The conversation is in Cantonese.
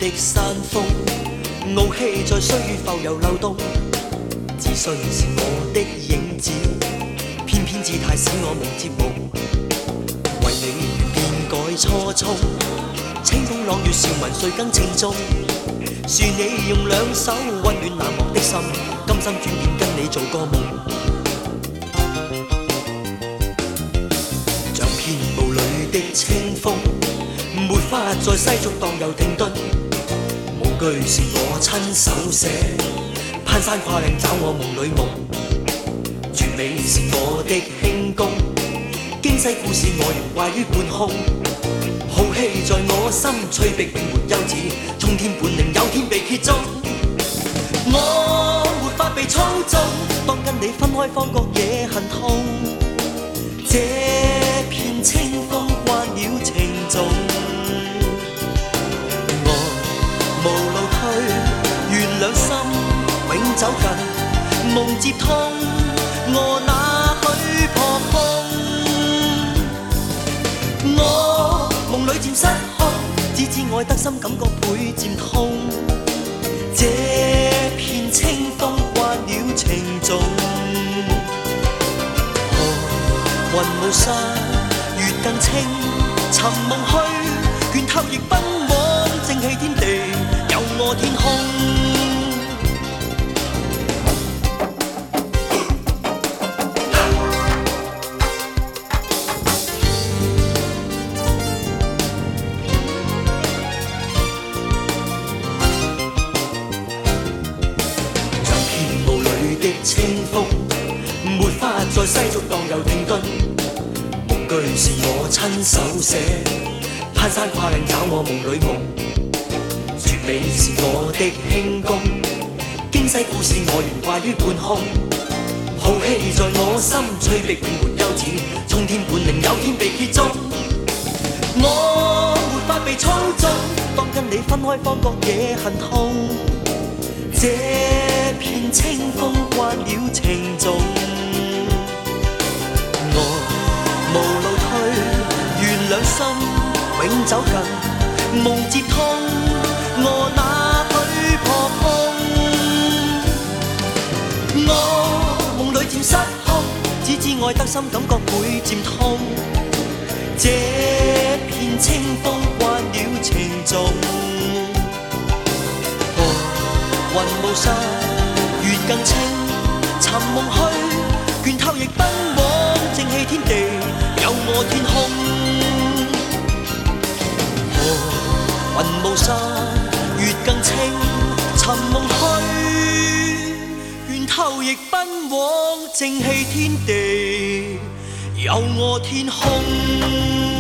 的山峰，傲气在岁月浮游流动。自信是我的影子，偏偏姿态使我梦接夢。為你變改初衷，清風朗月笑紋誰更情重？是你用兩手溫暖冷漠的心，甘心轉變跟你做個夢。像片霧裏的清風，沒法在世俗蕩遊停頓。無句是我親手寫，攀山跨嶺找我夢裏夢。絕美是我的輕功，經世故事我仍掛於半空。好氣在我心，催逼永沒休止，衝天本領有天被揭盅。我沒法被操縱，當跟你分開方覺野很痛。這片清風慣了情重，我無路退，願兩心永走近，夢接通，我哪許破空？我夢裏漸失控，只知愛得深，感覺倍漸痛。這片清風慣了情重，河雲霧散，月更清，尋夢去，倦透亦奔往，正氣天地，有我天空。清風沒法在世俗蕩遊停頓，無句是我親手寫，攀山跨嶺找我夢裏夢。絕美是我的輕功，經世故事我仍掛於半空。好氣在我心，催逼永沒休止，衝天本領有天被揭盅。我沒法被操縱，當跟你分開方覺野很痛。這片清風慣了情重，我無路退，願兩心永走近，夢接通，我哪許破空？我夢裏漸失控，只知愛得深，感覺倍漸痛。這片清風慣了情重，雲霧散，月更清，尋夢去，倦透亦奔往，正氣天地，有我天空。雲霧散，月更清，尋夢去，倦透亦奔往，正氣天地，有我天空。